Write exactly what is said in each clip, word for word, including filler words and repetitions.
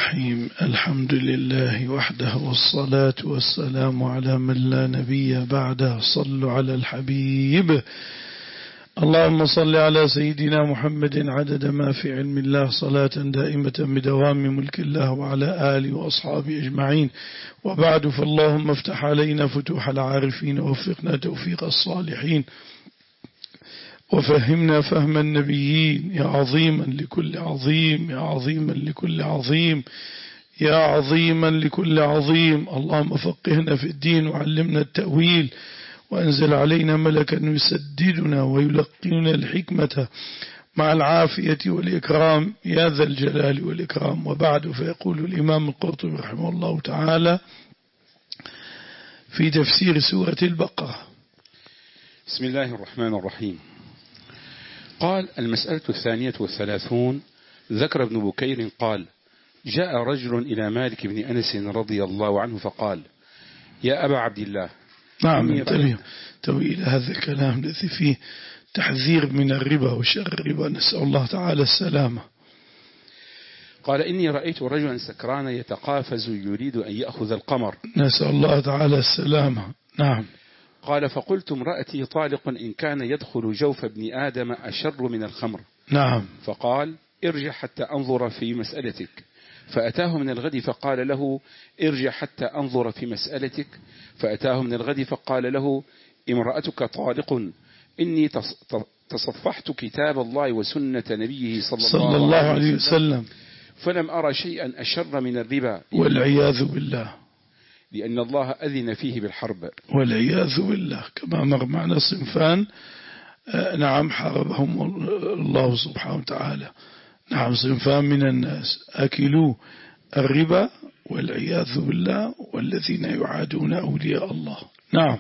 الرحيم. الحمد لله وحده والصلاة والسلام على من لا نبي بعده. صلوا على الحبيب. اللهم صل على سيدنا محمد عدد ما في علم الله صلاة دائمة بدوام ملك الله وعلى آله وأصحابه أجمعين. وبعد، فاللهم افتح علينا فتوح العارفين ووفقنا توفيق الصالحين وفهمنا فهم النبيين. يا عظيما لكل عظيم، يا عظيما لكل عظيم، يا عظيما لكل عظيم. اللهم فقهنا في الدين وعلمنا التأويل، وأنزل علينا ملكا يسددنا ويلقننا الحكمة مع العافية والإكرام يا ذا الجلال والإكرام. وبعد، فيقول الإمام القرطبي رحمه الله تعالى في تفسير سورة البقرة: بسم الله الرحمن الرحيم. قال: المسألة الثانية والثلاثون. ذكر ابن بكير قال: جاء رجل إلى مالك بن أنس رضي الله عنه فقال: يا أبا عبد الله. نعم، انتبه إلى هذا الكلام الذي فيه تحذير من الربا وشر الربا، نسأل الله تعالى السلامة. قال: إني رأيت رجلا سكرانا يتقافز يريد أن يأخذ القمر، نسأل الله تعالى السلامة. نعم. قال: فقلت: امرأتي طالق إن كان يدخل جوف ابن آدم أشر من الخمر. نعم. فقال: ارجع حتى أنظر في مسألتك. فأتاه من الغد فقال له: ارجع حتى أنظر في مسألتك. فأتاه من الغد فقال له: امرأتك طالق، إني تصفحت كتاب الله وسنة نبيه صلى, صلى الله عليه وسلم، فلم أرى شيئا أشر من الربا، والعياذ بالله، لأن الله أذن فيه بالحرب، والعياذ بالله. كما مر معنا صنفان نعم حاربهم الله سبحانه وتعالى. نعم، صنفان من الناس: أكلوا الربا والعياذ بالله، والذين يعادون أولياء الله. نعم.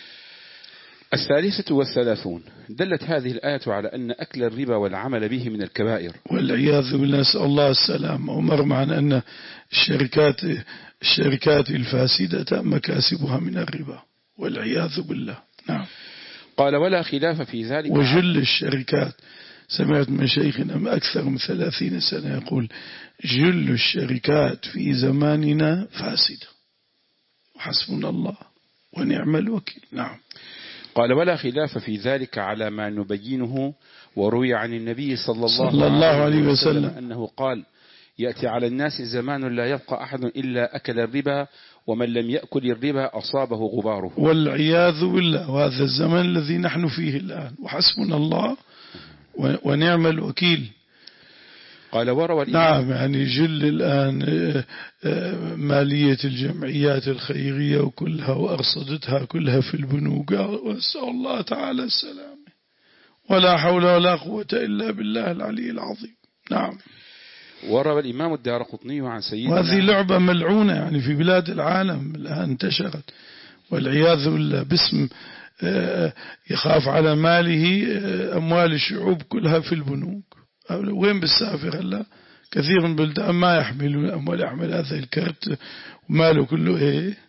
الثالثة والثلاثون. دلت هذه الآية على أن أكل الربا والعمل به من الكبائر، والعياذ بالله، نسأل الله السلام. ومر معنا أن الشركات الشركات الفاسدة مكاسبها من الربا، والعياذ بالله. نعم. قال: ولا خلاف في ذلك. وجل الشركات، سمعت من شيخنا أكثر من ثلاثين سنة يقول: جل الشركات في زماننا فاسدة، وحسبنا الله ونعم الوكيل. نعم. قال: ولا خلاف في ذلك على ما نبينه. وروي عن النبي صلى الله, صلى الله عليه وسلم أنه قال: يأتي على الناس زمان لا يبقى أحد إلا أكل الربا، ومن لم يأكل الربا أصابه غباره، والعياذ بالله. وهذا الزمن الذي نحن فيه الآن، وحسبنا الله ونعم الوكيل. قال: وروى نعم، يعني جل الآن مالية الجمعيات الخيرية وكلها وأرصدتها كلها في البنوك، وأسأل الله تعالى السلامة، ولا حول ولا قوة إلا بالله العلي العظيم. نعم. وروى الإمام الدارقطني عن سيدنا، وهذه لعبة ملعونة يعني في بلاد العالم الآن انتشرت، والعياذ بالله، باسم يخاف على ماله. أموال الشعوب كلها في البنوك. وين بالسافر؟ هلا كثير من البلدان ما يحملون أموال، يحمل هذا الكرت وماله كله إيه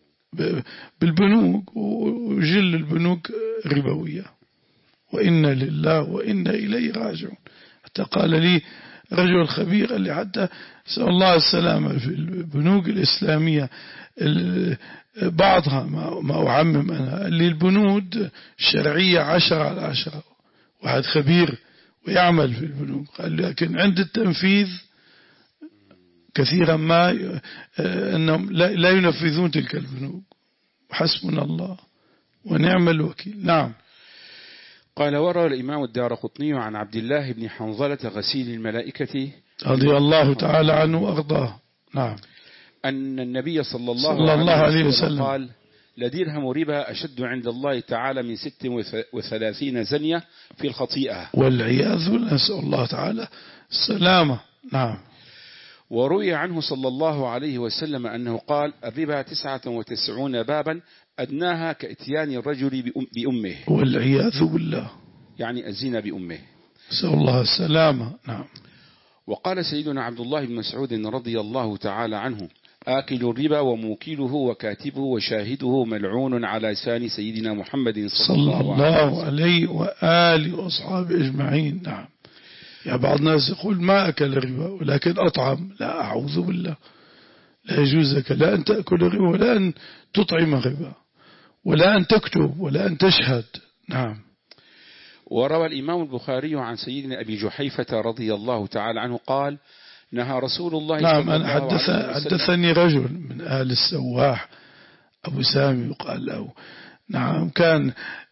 بالبنوك، وجل البنوك ربوية. وإنا لله وإنا إليه راجعون. حتى قال لي رجل خبير قال لي: حتى سأل الله السلامة في البنوك الإسلامية بعضها، ما أعمم أنا، اللي البنود الشرعية عشرة على عشرة، واحد خبير ويعمل في البنوك، قال لكن عند التنفيذ كثيرا ما أنهم لا ينفذون تلك البنوك. حسبنا الله ونعم الوكيل. نعم. قال: وروى الإمام الدارقطني عن عبد الله بن حنظلة غسيل الملائكة رضي الله تعالى عنه وأرضاه. نعم. أن النبي صلى الله, صلى الله عليه وسلم قال: لدرهم ربا أشد عند الله تعالى من ست وثلاثين زنية في الخطيئة، والعياذ بالله، نسأل الله تعالى السلامة. نعم. وروي عنه صلى الله عليه وسلم أنه قال: الربا تسعة وتسعون بابا أدناها كإتيان الرجل بأمه، والعياذ بالله، يعني الزنا بأمه، نسأل الله السلامة. نعم. وقال سيدنا عبد الله بن مسعود رضي الله تعالى عنه: آكل الربا وموكله وكاتبه وشاهده ملعون على لسان سيدنا محمد صلى الله عليه وآله وأصحابه أجمعين. نعم. يعني بعض الناس يقول ما أكل الربا ولكن أطعم، لا أعوذ بالله، لا يجوز لك لا أن تأكل الربا ولا أن تطعم الربا ولا أن تكتب ولا أن تشهد. نعم. وروى الإمام البخاري عن سيدنا أبي جحيفة رضي الله تعالى عنه قال نهى رسول الله نعم صلى أنا الله حدث عليه وسلم. حدثني رجل من أهل السواح أبو سامي يقال له. نعم كان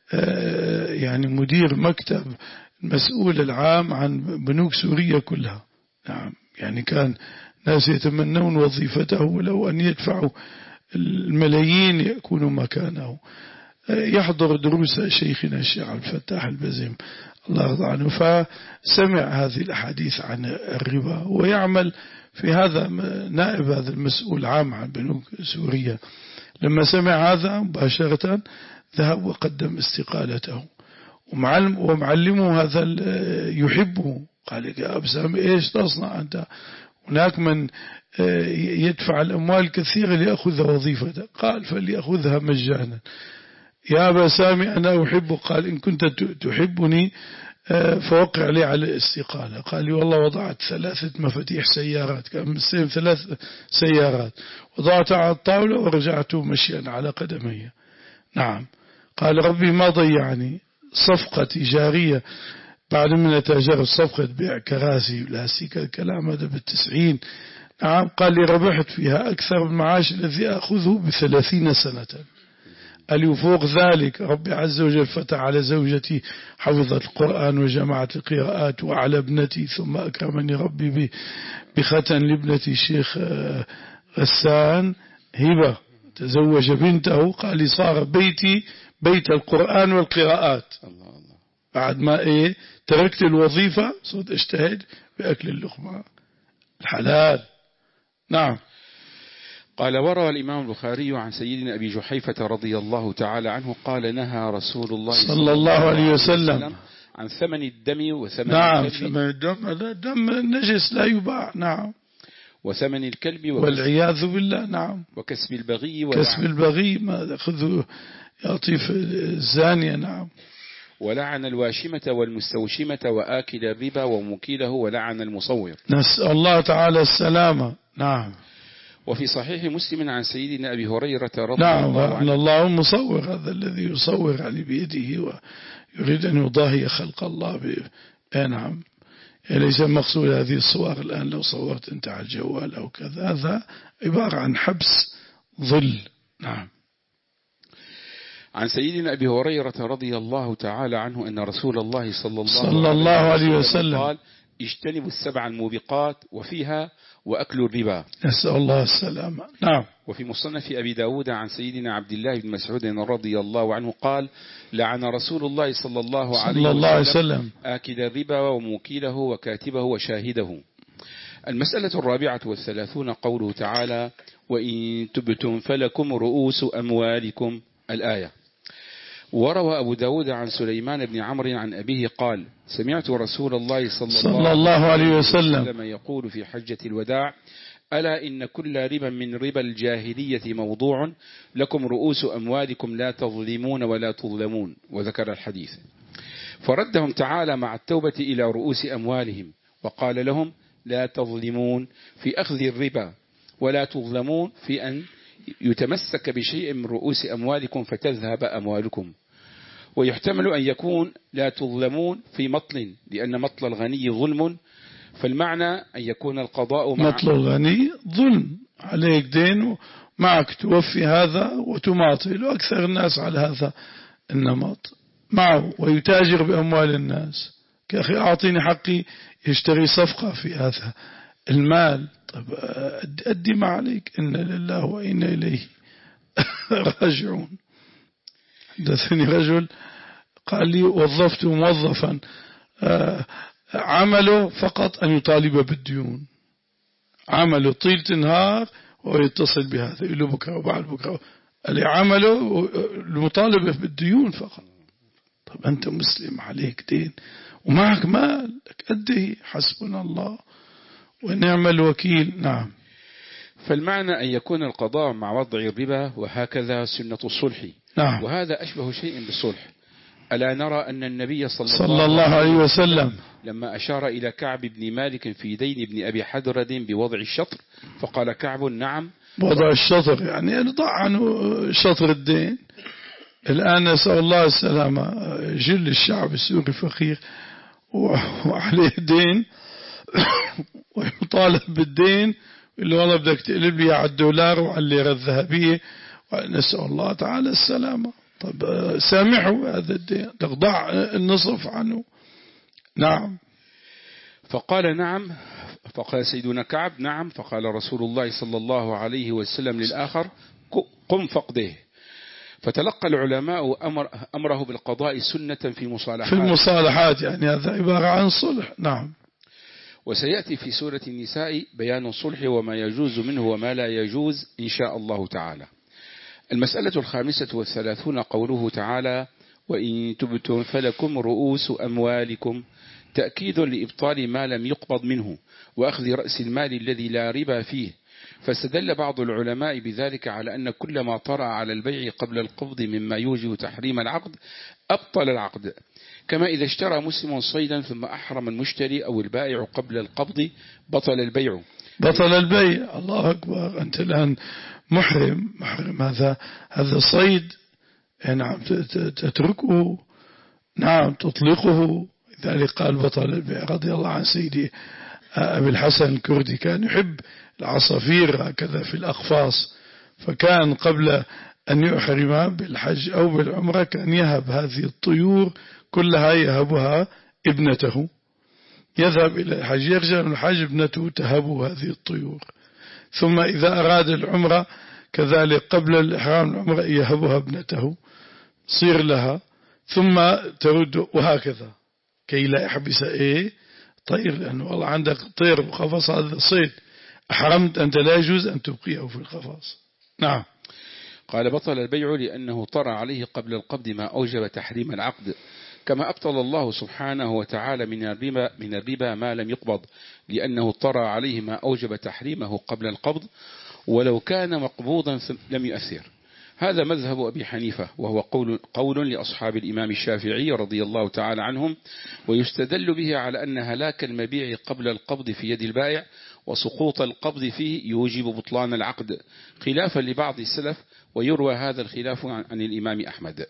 يعني مدير مكتب المسؤول العام عن بنوك سوريا كلها. نعم يعني كان ناس يتمنون وظيفته ولو أن يدفعوا الملايين يكونوا مكانه. يحضر دروس شيخنا الشيخ عبد الفتاح البزيم الله يرضى عنه، فسمع هذه الأحاديث عن الربا ويعمل في هذا نائب هذا المسؤول عام عن بنوك سوريا. لما سمع هذا مباشرة ذهب وقدم استقالته، ومعلم ومعلمه هذا يحبه قال يا أبو سامي إيش تصنع أنت؟ هناك من يدفع الأموال كثيرة ليأخذ وظيفته. قال فليأخذها مجانا. يا أبا سامي أنا أحبه. قال إن كنت تحبني فوقع لي على الاستقالة. قال لي والله وضعت ثلاثة مفاتيح سيارات، كان مستلم ثلاث سيارات، وضعتها على الطاولة ورجعت مشيا على قدمي. نعم. قال ربي ما ضيعني صفقة تجارية بعد من أتاجر الصفقة بيع كراسي ولاستيك الكلام هذا بالتسعين. نعم. قال لي ربحت فيها أكثر من المعاش الذي أخذه بثلاثين سنة. قال وفوق ذلك ربي عز وجل فتح على زوجتي حفظت القرآن وجمعت القراءات، وعلى ابنتي ثم أكرمني ربي بختن لابنتي الشيخ غسان هبة تزوج بنته. قال لي صار بيتي بيت القرآن والقراءات. الله الله. بعد ما إيه تركت الوظيفة صرت اجتهد بأكل اللقمة الحلال. نعم. قال وروى الإمام البخاري عن سيدنا أبي جحيفة رضي الله تعالى عنه قال نهى رسول الله صلى الله عليه وسلم عن ثمن الدم وثمن نعم الكلب. ثمن الدم هذا دم نجس لا يباع. نعم. وثمن الكلب والعياذ بالله. نعم. وكسب البغي كسب البغي ما يأخذه يعطي الزانية. نعم. ولعن الواشمة والمستوشمة وآكل الربا وموكله ولعن المصور. نسأل الله تعالى السلامة. نعم. وفي صحيح مسلم عن سيدنا أبي هريرة رضي نعم الله عنه. نعم الله مصور هذا الذي يصور على بيده ويريد أن يضاهي خلق الله ب... نعم. ليس مقصود هذه الصور الآن لو صورت أنت على الجوال أو كذا، هذا عبارة عن حبس ظل. نعم. عن سيدنا أبي هريرة رضي الله تعالى عنه أن رسول الله صلى الله, صلى الله عليه وسلم قال اجتنبوا السبع الموبقات وفيها وأكل الربا. نسأل الله السلامة. نعم. وفي مصنف أبي داود عن سيدنا عبد الله بن مسعود رضي الله عنه قال لعن رسول الله صلى الله عليه صلى الله عليه وسلم وسلم آكل الربا وموكيله وكاتبه وشاهده. المسألة الرابعة والثلاثون قوله تعالى وإن تبتم فلكم رؤوس أموالكم الآية. وروى أبو داود عن سليمان بن عمرو عن أبيه قال سمعت رسول الله صلى, صلى الله عليه وسلم يقول في حجة الوداع ألا إن كل ربا من ربا الجاهلية موضوع لكم رؤوس أموالكم لا تظلمون ولا تظلمون، وذكر الحديث. فردهم تعالى مع التوبة إلى رؤوس أموالهم وقال لهم لا تظلمون في أخذ الربا ولا تظلمون في أن يتمسك بشيء من رؤوس أموالكم فتذهب أموالكم. ويحتمل أن يكون لا تظلمون في مطل لأن مطل الغني ظلم، فالمعنى أن يكون القضاء مع مطل الغني ظلم، عليك دين معك توفي هذا وتماطل، وأكثر الناس على هذا النمط معه ويتاجر بأموال الناس. كأخي أعطيني حقي، يشتري صفقة في هذا المال. طب أدي ما عليك، إن لله وإنا إليه راجعون. حدثني رجل قال لي وظفت موظفا عمله فقط أن يطالب بالديون، عمله طيلة النهار ويتصل بهذا يقول له بكرة وبعد بكرة، قال لي عمله المطالبة بالديون فقط. طب أنت مسلم عليك دين ومعك مال أدي، حسبنا الله ونعم الوكيل. نعم. فالمعنى أن يكون القضاء مع وضع الربا، وهكذا سنة الصلح. نعم. وهذا أشبه شيء بالصلح، ألا نرى أن النبي صلى, صلى الله عليه وسلم لما أشار إلى كعب بن مالك في دين ابن أبي حدرد بوضع الشطر فقال كعب نعم. وضع الشطر يعني يضع عنه شطر الدين. الآن نسأل الله السلامة، جل الشعب السوري فقير وعليه دين ويطالب بالدين اللي والله بدك تقلب لي على الدولار وعلى الليرة الذهبية، نسأل الله تعالى السلامة. طب سامحوا هذا الدين، تقضع النصف عنه. نعم. فقال نعم. فقال سيدنا كعب نعم. فقال رسول الله صلى الله عليه وسلم للآخر قم فقده. فتلقى العلماء أمر أمره بالقضاء سنة في المصالحات في المصالحات يعني هذا عبارة عن صلح. نعم. وسيأتي في سورة النساء بيان الصلح وما يجوز منه وما لا يجوز إن شاء الله تعالى. المسألة الخامسة والثلاثون قوله تعالى وإن تبتم فلكم رؤوس أموالكم، تأكيد لإبطال ما لم يقبض منه وأخذ رأس المال الذي لا ربا فيه. فاستدل بعض العلماء بذلك على أن كل ما طرأ على البيع قبل القبض مما يوجب تحريم العقد أبطل العقد، كما إذا اشترى مسلم صيدا ثم أحرم المشتري أو البائع قبل القبض بطل البيع. بطل البيع. الله أكبر. أنت الآن محرم محرم هذا هذا صيد. نعم تتركه. نعم تطلقه. لذلك قال بطل البيع. رضي الله عن سيدي أبي الحسن الكردي كان يحب العصافير هكذا في الأقفاص، فكان قبل أن يحرم بالحج أو بالعمرة كان يهب هذه الطيور كلها، يهبها ابنته. يذهب إلى الحج يرجع من الحج ابنته تهب هذه الطيور، ثم إذا أراد العمرة كذلك قبل الإحرام العمرة يهبها ابنته صير لها، ثم ترد وهكذا كي لا يحبس إيه طير، لأنه والله عندك طير بقفص هذا صيد، أحرمت أنت لا يجوز أن تبقيه في القفص. نعم. قال بطل البيع لأنه طرأ عليه قبل القبض ما أوجب تحريم العقد، كما أبطل الله سبحانه وتعالى من الربا من الربا ما لم يقبض لأنه طرأ عليه ما أوجب تحريمه قبل القبض ولو كان مقبوضا لم يؤثر. هذا مذهب أبي حنيفة، وهو قول, قول لأصحاب الإمام الشافعي رضي الله تعالى عنهم، ويستدل به على أن هلاك المبيع قبل القبض في يد البائع وسقوط القبض فيه يوجب بطلان العقد، خلافا لبعض السلف، ويروى هذا الخلاف عن الإمام أحمد.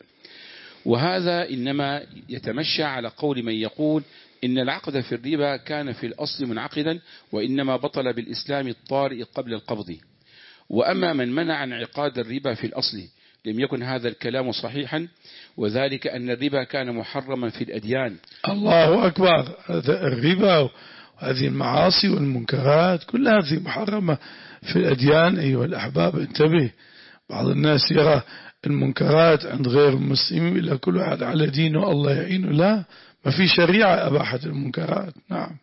وهذا إنما يتمشى على قول من يقول إن العقد في الربا كان في الأصل منعقدا وإنما بطل بالإسلام الطارئ قبل القبض. وأما من منع انعقاد الربا في الأصل لم يكن هذا الكلام صحيحا، وذلك أن الربا كان محرما في الأديان. الله أكبر. هذا الربا وهذه المعاصي والمنكرات كل هذه محرمة في الأديان. أيها الأحباب انتبه، بعض الناس يرى المنكرات عند غير المسلمين إلا كل واحد على دينه الله يعينه، لا، ما في شريعة أباحت المنكرات. نعم.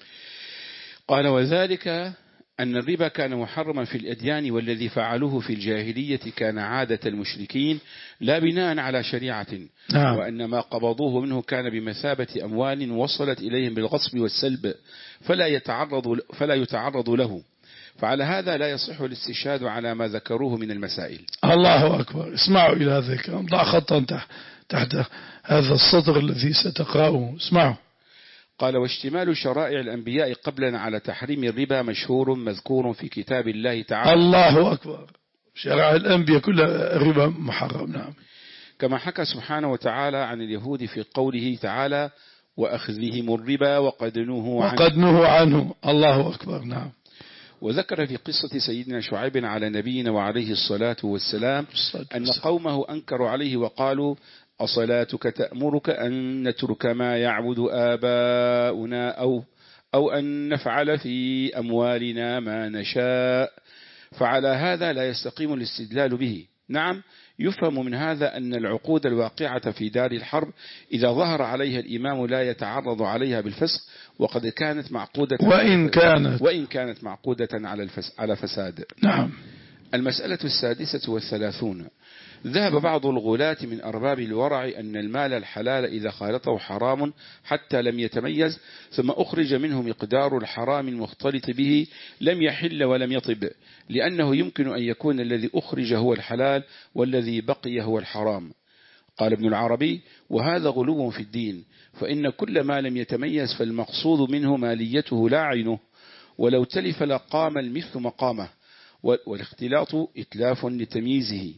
قال وذلك أن الربا كان محرما في الأديان، والذي فعلوه في الجاهلية كان عادة المشركين لا بناء على شريعة. نعم. وأن ما قبضوه منه كان بمثابة أموال وصلت إليهم بالغصب والسلب فلا يتعرض, فلا يتعرض له، فعلى هذا لا يصح الاستشهاد على ما ذكروه من المسائل. الله أكبر. اسمعوا إلى هذا الكلام، ضع خطا تحت, تحت هذا السطر الذي ستقرأه. اسمعوا. قال واشتمال شرائع الأنبياء قبلا على تحريم الربا مشهور مذكور في كتاب الله تعالى. الله أكبر. شرائع الأنبياء كلها الربا محرم. نعم. كما حكى سبحانه وتعالى عن اليهود في قوله تعالى وأخذهم الربا وقد نهوا عنه, وقد نهوا عنه. الله أكبر. نعم. وذكر في قصة سيدنا شعيب على نبينا وعليه الصلاة والسلام أن قومه أنكروا عليه وقالوا أصلاتك تأمرك أن نترك ما يعبد آباؤنا أو, أو أن نفعل في أموالنا ما نشاء، فعلى هذا لا يستقيم الاستدلال به. نعم، يفهم من هذا أن العقود الواقعة في دار الحرب إذا ظهر عليها الإمام لا يتعرض عليها بالفسق، وقد كانت معقودة وإن كانت, وإن كانت معقودة على, الفس على فساد. نعم. المسألة السادسة والثلاثون. ذهب بعض الغلاة من أرباب الورع أن المال الحلال إذا خالطه حرام حتى لم يتميز ثم أخرج منه مقدار الحرام المختلط به لم يحل ولم يطب، لأنه يمكن أن يكون الذي أخرج هو الحلال والذي بقي هو الحرام. قال ابن العربي: وهذا غلو في الدين، فإن كل ما لم يتميز فالمقصود منه ماليته لا عينه، ولو تلف لقام المثل مقامه، والاختلاط إتلاف لتمييزه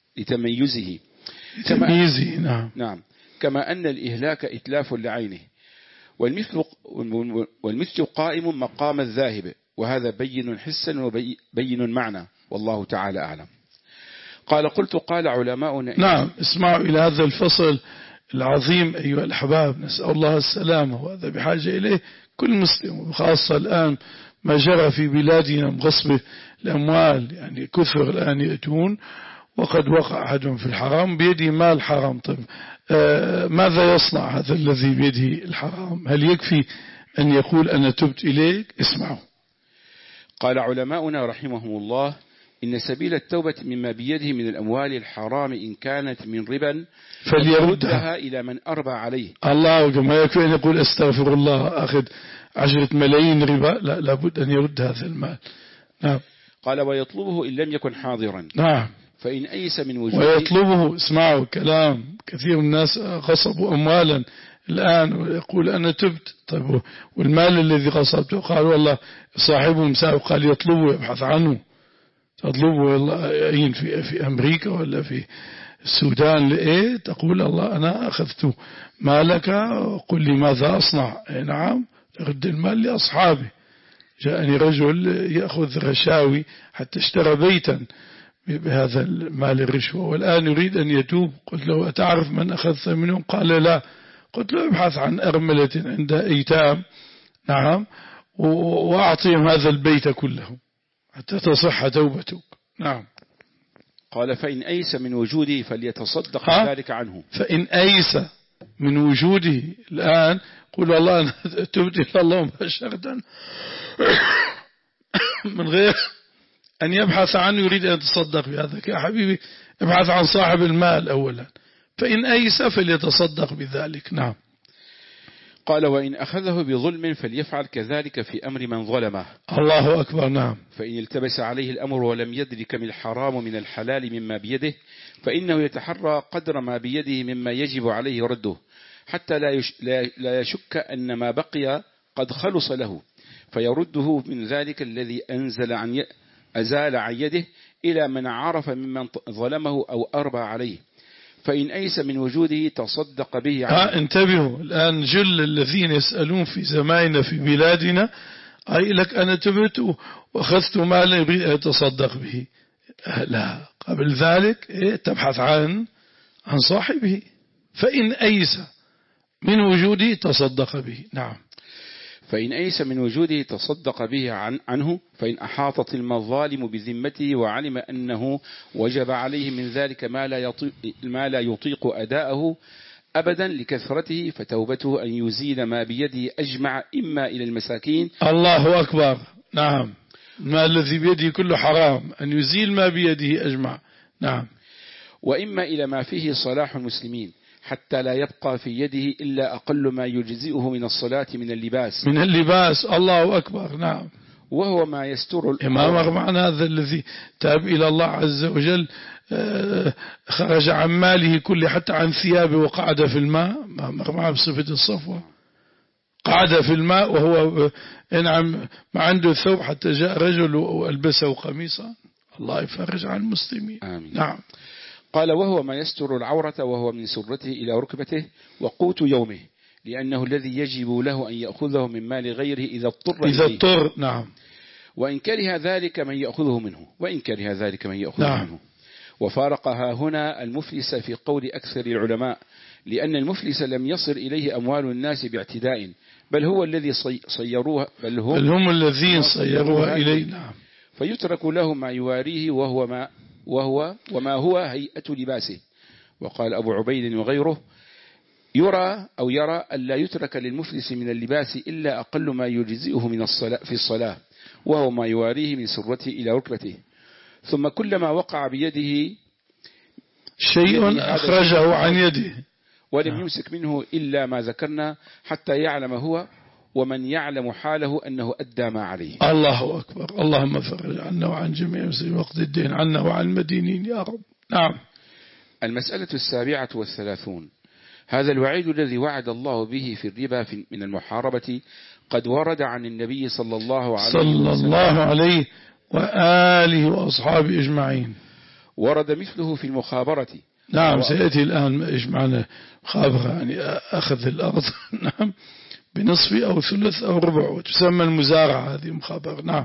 لتميزه تمييزه نعم. نعم كما أن الإهلاك إتلاف لعينه، والمثل, والمثل قائم مقام الذاهب، وهذا بين حسا وبين معنى، والله تعالى أعلم. قال: قلت قال علماؤنا. نعم، اسمعوا إلى هذا الفصل العظيم أيها الأحباب، نسأل الله السلامة، وهذا بحاجة إليه كل مسلم، وخاصة الآن ما جرى في بلادنا بغصب الأموال، يعني كثر الآن يأتون وقد وقع أحدهم في الحرام بيده مال حرام. طيب آه ماذا يصنع هذا الذي بيده الحرام؟ هل يكفي أن يقول أنا تبت إليك؟ اسمعوا. قال علماؤنا رحمهم الله: إن سبيل التوبة مما بيده من الأموال الحرام إن كانت من ربا فليردها إلى من أربى عليه. الله، كما يكفي أن يقول استغفر الله أخذ عشرة ملايين ربا، لا، لابد أن يرد هذا المال. نعم. قال: ويطلبه إن لم يكن حاضرا. نعم. فإن أيس من وجوده. ويطلبه، اسمعوا كلام كثير من الناس غصبوا أموالا الآن ويقول أنا تبت. طيب والمال الذي غصبته؟ قال والله صاحبه مساء، قال يطلبه يبحث عنه. تطلبه والله أين في في أمريكا ولا في السودان لإيه؟ تقول الله أنا أخذت مالك وقل لي ماذا أصنع. نعم، رد المال لأصحابه. جاءني رجل يأخذ رشاوي حتى اشترى بيتا بهذا المال الرشوة، والآن يريد أن يتوب. قلت له أتعرف من أخذت منهم؟ قال لا. قلت له ابحث عن أرملة عندها أيتام، نعم، وأعطيهم هذا البيت كله حتى تصح توبتك. نعم. قال: فإن أيس من وجوده فليتصدق ذلك عنه. فإن أيس من وجوده الآن قل والله أنا تبت إلى الله مباشرة من غير أن يبحث عنه يريد أن يتصدق بهذا. يا حبيبي ابحث عن صاحب المال أولا، فإن أيس فليتصدق بذلك. نعم. قال: وإن أخذه بظلم فليفعل كذلك في أمر من ظلمه. الله أكبر. نعم. فإن التبس عليه الأمر ولم يدرك من الحرام من الحلال مما بيده، فإنه يتحرى قدر ما بيده مما يجب عليه رده، حتى لا, يش لا يشك أن ما بقي قد خلص له، فيرده من ذلك الذي أنزل عن ي... أزال عن يده إلى من عرف ممن ظلمه أو أربى عليه. فإن أيس من وجوده تصدق به عنه. ها انتبهوا الآن، جل الذين يسألون في زماننا في بلادنا أي لك أنا تبت وأخذت مالا يريد أن يتصدق به. لا، قبل ذلك إيه؟ تبحث عن عن صاحبه. فإن أيس من وجوده تصدق به. نعم. فإن أيس من وجوده تصدق به عن عنه. فإن أحاطت المظالم بذمته وعلم أنه وجب عليه من ذلك ما لا يطيق, ما لا يطيق أداءه أبدا لكثرته، فتوبته أن يزيل ما بيده أجمع، إما إلى المساكين. الله أكبر. نعم. ما الذي بيده كله حرام، أن يزيل ما بيده أجمع. نعم. وإما إلى ما فيه صلاح المسلمين، حتى لا يبقى في يده إلا أقل ما يجزئه من الصلاة من اللباس. من اللباس. الله أكبر. نعم. وهو ما يستر الإمام معنى هذا الذي تاب إلى الله عز وجل خرج عن ماله كله حتى عن ثيابه وقعد في الماء، مع بصفة الصفوة، قعد في الماء وهو نعم ما عنده ثوب، حتى جاء رجل وألبسه قميصا. الله يفرج عن المسلمين. آمين. نعم. قال: وهو ما يستر العورة، وهو من سرته إلى ركبته وقوت يومه، لأنه الذي يجب له أن يأخذه من مال غيره إذا اضطر إذا اضطر. نعم. وإن كره ذلك من يأخذه منه وإن كره ذلك من يأخذه نعم. منه. وفارقها هنا المفلس في قول أكثر العلماء، لأن المفلس لم يصل إليه أموال الناس باعتداء، بل هو الذي صيروها بل هم, بل هم الذين صيروها إليه. نعم. فيترك له ما يواريه وهو ما وهو وما هو هيئة لباسه. وقال أبو عبيد وغيره: يرى أو يرى ألا يترك للمفلس من اللباس إلا أقل ما يجزئه من الصلاة في الصلاة، وهو ما يواريه من سرته إلى ركبته. ثم كلما وقع بيده شيء أخرجه عن يده ولم يمسك منه إلا ما ذكرنا، حتى يعلم هو ومن يعلم حاله أنه أدى ما عليه. الله أكبر. اللهم فرج عنا وعن جميع المسلمين، واقض الدين عنا وعن المدينين يا رب. نعم. المسألة السابعة والثلاثون. هذا الوعيد الذي وعد الله به في الربا من المحاربة قد ورد عن النبي صلى الله عليه وسلم صلى الله عليه وآله وأصحابه أجمعين. ورد مثله في المخابرة. نعم سيأتي الآن إيش معنى مخابرة، يعني أخذ الأرض نعم بنصف أو ثلث أو ربع، وتسمى المزارعة هذه مخابرة. نعم.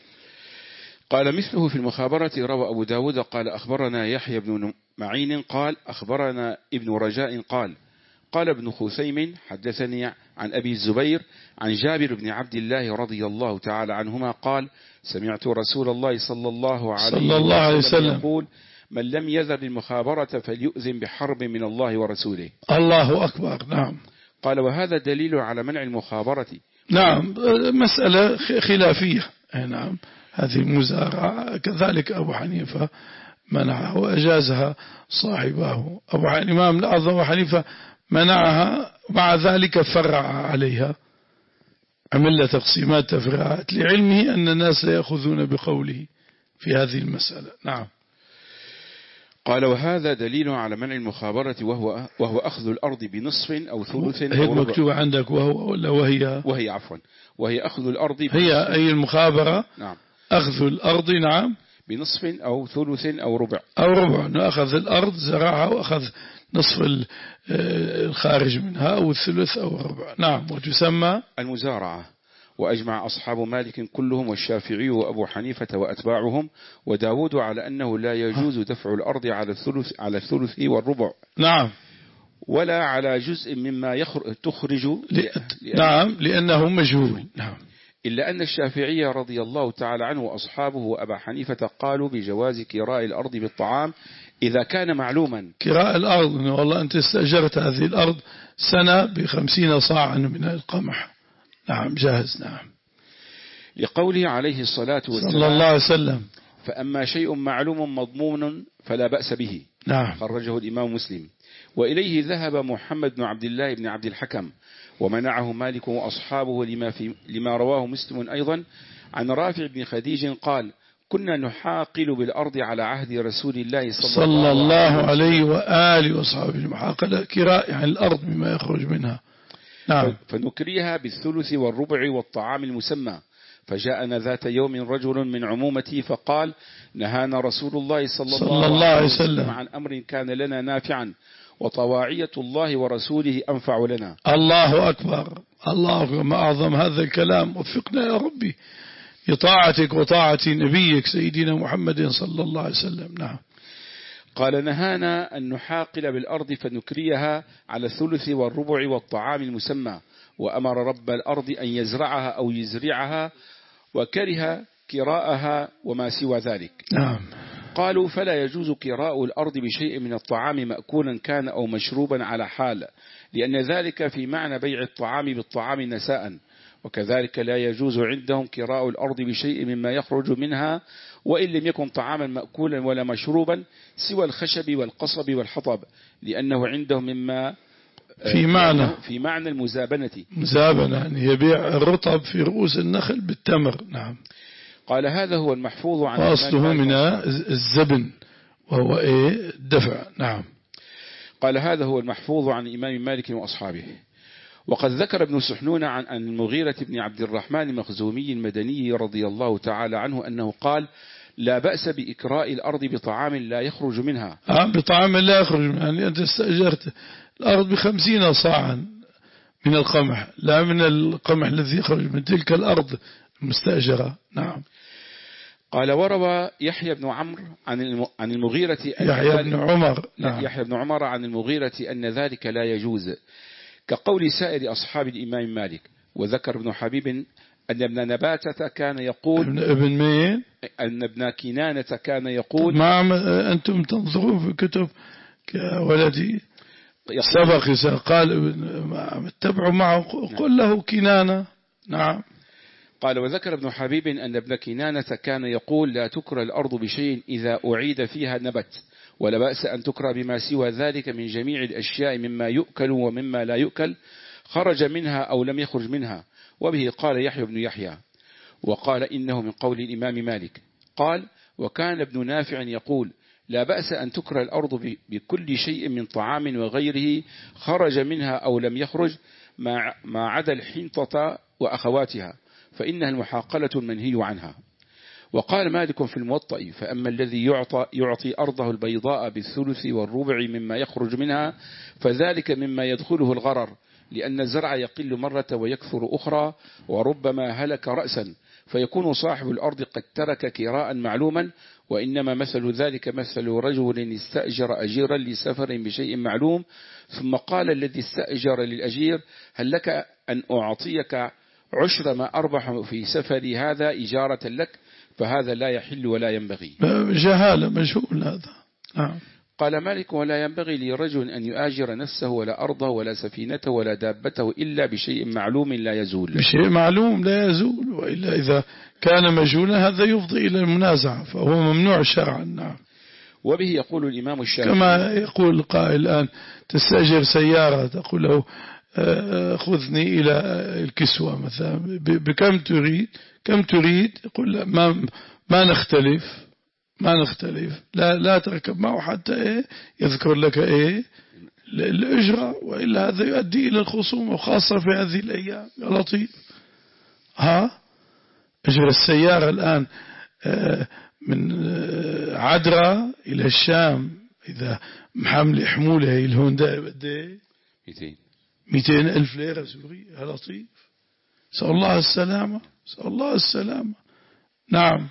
قال مثله في المخابرة. روى أبو داود قال أخبرنا يحيى بن معين قال أخبرنا ابن رجاء قال قال ابن خثيم حدثني عن أبي الزبير عن جابر بن عبد الله رضي الله تعالى عنهما قال سمعت رسول الله صلى الله عليه, صلى الله عليه وسلم يقول من لم يذر المخابرة فليؤذن بحرب من الله ورسوله. الله أكبر. نعم. قال وهذا دليل على منع المخابرة. نعم مسألة خلافية. نعم هذه المزارعة كذلك أبو حنيفة منعها وأجازها صاحبه. أبو الإمام الأعظم أبو حنيفة منعها، مع ذلك فرع عليها، عمل تقسيمات تفريعات لعلمه أن الناس لا يأخذون بقوله في هذه المسألة. نعم. قال وهذا دليل على منع المخابرة وهو وهو أخذ الأرض بنصف أو ثلث هي أو ربع. مكتوبة عندك وهو ولا وهي؟ وهي عفوا وهي أخذ الأرض هي أي المخابرة. نعم. أخذ الأرض نعم بنصف أو ثلث أو ربع. أو ربع، أخذ الأرض زرعها وأخذ نصف الخارج منها أو الثلث أو الربع. نعم. وتسمى المزارعة. وأجمع أصحاب مالك كلهم والشافعي وأبو حنيفة وأتباعهم وداود على أنه لا يجوز دفع الأرض على الثلث على الثلث والربع. نعم. ولا على جزء مما يخرج تخرج لأ... نعم لأنه مجهول. نعم. إلا أن الشافعي رضي الله تعالى عنه وأصحابه وأبا حنيفة قالوا بجواز كراء الأرض بالطعام إذا كان معلوما. كراء الأرض والله أنت استأجرت هذه الأرض سنة بخمسين صاعا من القمح. نعم جاهز. نعم. لقوله عليه الصلاة والسلام صلى الله عليه وسلم فأما شيء معلوم مضمون فلا بأس به. نعم. خرجه الإمام مسلم. وإليه ذهب محمد بن عبد الله بن عبد الحكم ومنعه مالك وأصحابه لما, في لما رواه مسلم أيضا عن رافع بن خديج قال كنا نحاقل بالأرض على عهد رسول الله صلى, صلى الله عليه وآله وصحبه. المحاقلة كراء يعني الأرض بما يخرج منها. نعم. فنكريها بالثلث والربع والطعام المسمى. فجاءنا ذات يوم رجل من عمومتي فقال نهانا رسول الله صلى, صلى الله عليه وسلم عن أمر كان لنا نافعا وطواعية الله ورسوله أنفع لنا. الله أكبر. الله أكبر. ما أعظم هذا الكلام. وفقنا يا ربي لطاعتك وطاعة نبيك سيدنا محمد صلى الله عليه وسلم. نعم. قال نهانا أن نحاقل بالأرض فنكريها على الثلث والربع والطعام المسمى وأمر رب الأرض أن يزرعها أو يزرعها وكره كراءها وما سوى ذلك. نعم. قالوا فلا يجوز كراء الأرض بشيء من الطعام مأكولا كان أو مشروبا على حال لأن ذلك في معنى بيع الطعام بالطعام نساء. وكذلك لا يجوز عندهم كراء الأرض بشيء مما يخرج منها وإن لم يكن طعاما مأكولا ولا مشروبا سوى الخشب والقصب والحطب لأنه عندهم مما في معنى في معنى المزابنة. مزابنة يعني يبيع الرطب في رؤوس النخل بالتمر. نعم. قال هذا هو المحفوظ عن وأصله من الزبن وهو إيه الدفع. نعم. قال هذا هو المحفوظ عن الإمام مالك وأصحابه. وقد ذكر ابن سحنون عن المغيرة بن عبد الرحمن المخزومي المدني رضي الله تعالى عنه أنه قال لا بأس بإكراء الأرض بطعام لا يخرج منها. آه بطعام لا يخرج منها يعني أنت استأجرت الأرض بخمسين صاعا من القمح لا من القمح الذي يخرج من تلك الأرض المستأجرة. نعم. قال وروى يحيى بن عمرو عن عن المغيرة يحيى بن عمر. نعم. يحيى بن عمر عن المغيرة أن ذلك لا يجوز كقول سائر أصحاب الإمام مالك. وذكر ابن حبيب أن ابن نباتة كان يقول ابن مين؟ أن ابن كنانة كان يقول ما أنتم تنظرون في كتب كولدي سبق قال اتبعوا معه قل له كنانة. نعم. قال وذكر ابن حبيب أن ابن كنانة كان يقول لا تكرى الأرض بشيء إذا أعيد فيها نبت ولا بأس أن تكرى بما سوى ذلك من جميع الأشياء مما يؤكل ومما لا يؤكل خرج منها أو لم يخرج منها. وبه قال يحيى بن يحيى. وقال إنه من قول الإمام مالك. قال وكان ابن نافع يقول لا بأس أن تكرى الأرض بكل شيء من طعام وغيره خرج منها أو لم يخرج ما عدا الحنطة وأخواتها، فإنها المحاقلة المنهي عنها. وقال مالك في الموطأ: فأما الذي يعطى, يعطي أرضه البيضاء بالثلث والربع مما يخرج منها فذلك مما يدخله الغرر، لأن الزرع يقل مرة ويكثر أخرى، وربما هلك رأسا، فيكون صاحب الأرض قد ترك كراء معلوما. وإنما مثل ذلك مثل رجل استأجر أجيرا لسفر بشيء معلوم، ثم قال الذي استأجر للأجير: هل لك أن أعطيك عشر ما أربح في سفري هذا إجارة لك؟ فهذا لا يحل ولا ينبغي. جهالة مجهول هذا. نعم. قال مالك: ولا ينبغي لرجل أن يؤاجر نفسه ولا أرضه ولا سفينته ولا دابته إلا بشيء معلوم لا يزول. بشيء معلوم لا يزول، وإلا إذا كان مجهولا هذا يفضي إلى المنازعة، فهو ممنوع شرعا. نعم. وبه يقول الإمام الشافعي، كما يقول القائل الآن: تستأجر سيارة، تقول له خذني إلى الكسوة مثلا، بكم تريد؟ كم تريد؟ يقول لا، ما ما نختلف ما نختلف لا لا تركب معه حتى إيه يذكر لك إيه الأجرة، وإلا هذا يؤدي إلى الخصومة، وخاصة في هذه الأيام. يا لطيف، ها أجر السيارة الآن من عدرا إلى الشام إذا محمل حمولة الهوندا بدي مئتين مئتين ألف ليرة سوري. يا لطيف، سأل الله السلامة، سأل الله السلامة. نعم.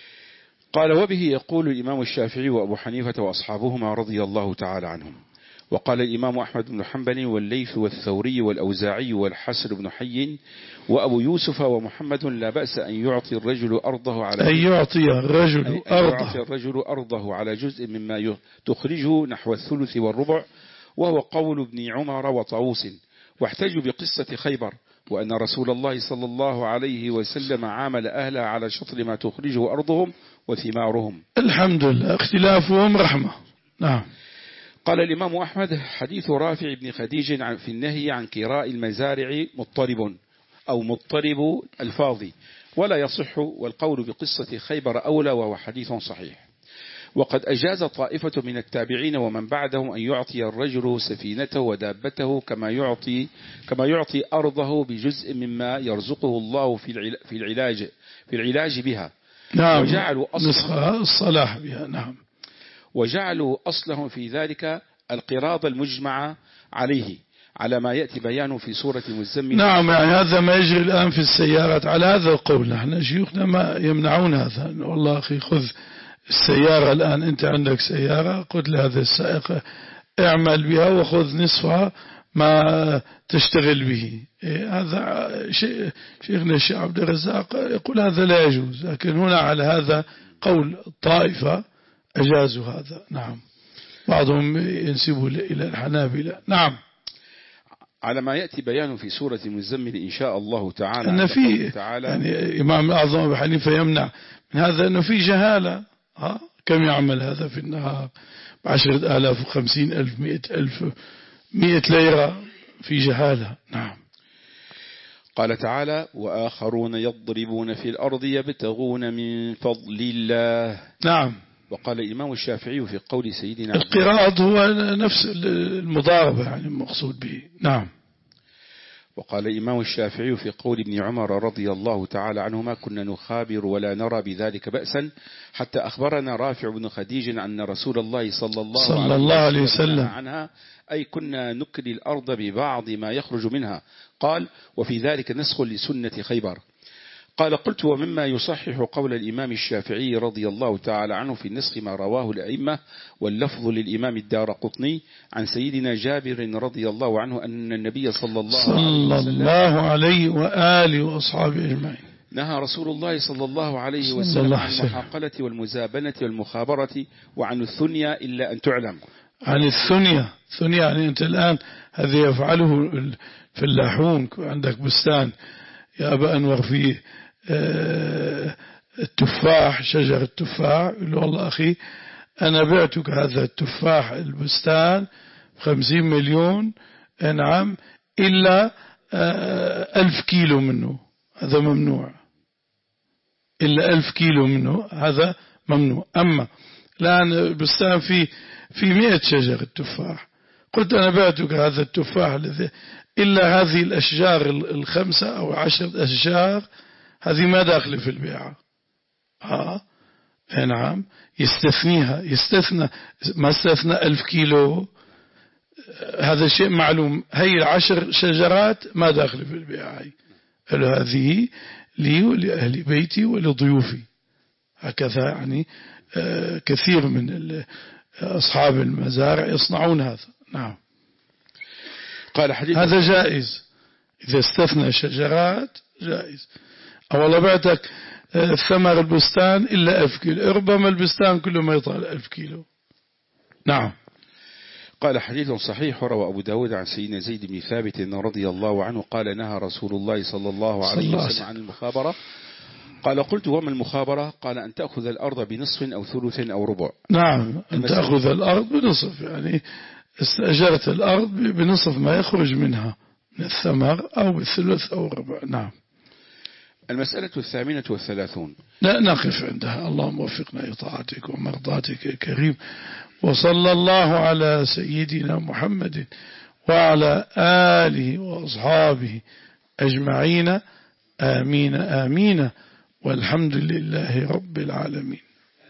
قال: وبه يقول الإمام الشافعي وأبو حنيفة وأصحابهما رضي الله تعالى عنهم. وقال الإمام أحمد بن حنبل والليث والثوري والأوزاعي والحسن بن حي وأبو يوسف ومحمد: لا بأس أن يعطي الرجل أرضه على أن يعطي الرجل أرضه يعطي الرجل أرضه على جزء مما تخرجه نحو الثلث والربع، وهو قول ابن عمر وطاووس. واحتجوا بقصة خيبر، وأن رسول الله صلى الله عليه وسلم عامل أهلها على شطر ما تخرجه أرضهم وثمارهم. الحمد لله، اختلافهم رحمة. نعم. قال الإمام أحمد: حديث رافع بن خديج في النهي عن كراء المزارع مضطرب أو مضطرب الفاضي ولا يصح، والقول بقصة خيبر أولى، وهو حديث صحيح. وقد أجاز طائفة من التابعين ومن بعدهم أن يعطي الرجل سفينته ودابته كما يعطي كما يعطي أرضه بجزء مما يرزقه الله في العلاج في العلاج بها. نعم. وجعلوا أصلها الصلاح بها. نعم. وجعلوا أصلهم في ذلك القراض المجمع عليه، على ما يأتي بيانه في سورة المزمل. نعم، يعني هذا ما يجري الآن في السيارات على هذا القول. نحن شيوخنا ما يمنعون هذا. والله أخي، خذ السيارة الآن، أنت عندك سيارة، قلت لهذا السائق اعمل بها وخذ نصفها ما تشتغل به. إيه هذا شيء. شيخنا الشيخ عبد الرزاق يقول هذا لا يجوز، لكن هنا على هذا قول الطائفة أجازوا هذا. نعم. بعضهم ينسبه إلى الحنابلة. نعم. على ما يأتي بيانه في سورة المزمل إن شاء الله تعالى. أن في يعني إمام الأعظم أبو حنيفة يمنع من هذا، أنه في جهالة. ها كم يعمل هذا في النهار بعشرة آلاف وخمسين ألف مئة ألف مئة ليرة، في جهالة. نعم. قال تعالى: وآخرون يضربون في الأرض يبتغون من فضل الله. نعم. وقال الإمام الشافعي في قول سيدنا القراءة هو نفس المضاربة يعني المقصود به. نعم. وقال الإمام الشافعي في قول ابن عمر رضي الله تعالى عنهما: كنا نخابر ولا نرى بذلك بأسا، حتى أخبرنا رافع بن خديج أن رسول الله صلى الله, صلى الله عليه وسلم عنها، أي كنا نكلي الأرض ببعض ما يخرج منها. قال: وفي ذلك نسخ لسنة خيبر. قال: قلت: ومما يصحح قول الإمام الشافعي رضي الله تعالى عنه في النسخ ما رواه الأئمة، واللفظ للإمام الدارقطني عن سيدنا جابر رضي الله عنه أن النبي صلى الله, صلى الله عليه وآله وأصحابه أجمعين نهى رسول الله صلى الله عليه وسلم عن المحاقلة والمزابنة والمخابرة وعن الثنيا إلا أن تعلم. عن الثنيا. ثنيا يعني أنت الآن هذا يفعله الفلاحون. عندك بستان يا أبا أنور فيه التفاح، شجر التفاح، يقول له والله أخي أنا بعتك هذا التفاح البستان بخمسين مليون، نعم، إلا ألف كيلو منه، هذا ممنوع. إلا ألف كيلو منه هذا ممنوع. أما الآن بستان في في مئة شجرة تفاح، قلت أنا بعتك هذا التفاح الذي إلا هذه الأشجار الخمسة أو عشرة أشجار هذه ما داخل في البيعة. آه نعم، يستثنيها، يستثنى ما استثنى ألف كيلو، هذا شيء معلوم. هي العشر شجرات ما داخل في البيعة، هذه لي ولأهل بيتي ولضيوفي. هكذا يعني كثير من أصحاب المزارع يصنعون هذا. نعم، قال حديث هذا جائز إذا استثنى شجرات، جائز. أولا بعتك ثمر البستان إلا ألف كيلو، ربما البستان كله ما يطال ألف كيلو. نعم. قال حديث صحيح روى أبو داود عن سيدنا زيد بن ثابت رضي الله عنه قال نهى رسول الله صلى الله عليه وسلم عن المخابرة. قال قلت وما المخابرة؟ قال أن تأخذ الأرض بنصف أو ثلث أو ربع. نعم، أن تأخذ الأرض بنصف، يعني استأجرت الأرض بنصف ما يخرج منها من الثمر أو بالثلث أو ربع. نعم. المسألة الثامنة والثلاثون. لا نقف عندها، اللهم وفقنا لطاعتك ومرضاتك يا كريم، وصلى الله على سيدنا محمد وعلى آله وأصحابه أجمعين، آمين آمين، والحمد لله رب العالمين.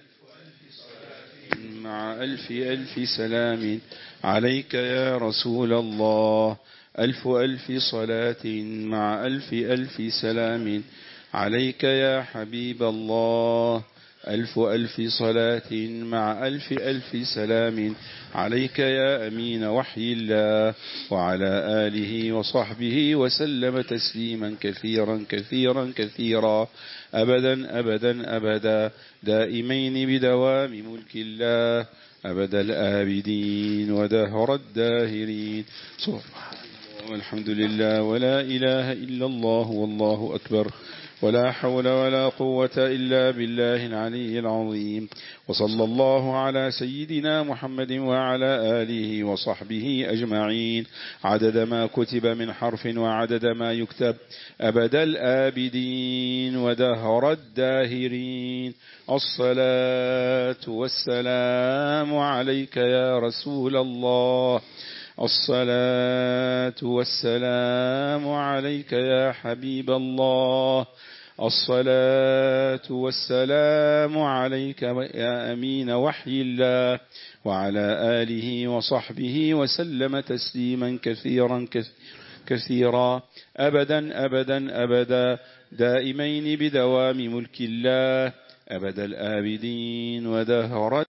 مع ألف ألف سلام عليك يا رسول الله، ألف ألف صلاة مع ألف ألف سلام عليك يا حبيب الله، ألف ألف صلاة مع ألف ألف سلام عليك يا أمين وحي الله، وعلى آله وصحبه وسلم تسليما كثيرا كثيرا كثيرا أبدا أبدا أبدا دائمين بدوام ملك الله أبد الآبدين ودهر الداهرين. سبحان الله والحمد لله ولا إله إلا الله والله أكبر، ولا حول ولا قوة إلا بالله العلي العظيم. وصلى الله على سيدنا محمد وعلى آله وصحبه أجمعين، عدد ما كتب من حرف وعدد ما يكتب، أبد الآبدين ودهر الداهرين. الصلاة والسلام عليك يا رسول الله، الصلاة والسلام عليك يا حبيب الله، الصلاة والسلام عليك يا أمين وحي الله، وعلى آله وصحبه وسلم تسليما كثيرا كثيرا أبدا أبدا أبدا دائمين بدوام ملك الله أبد الآبدين ودهر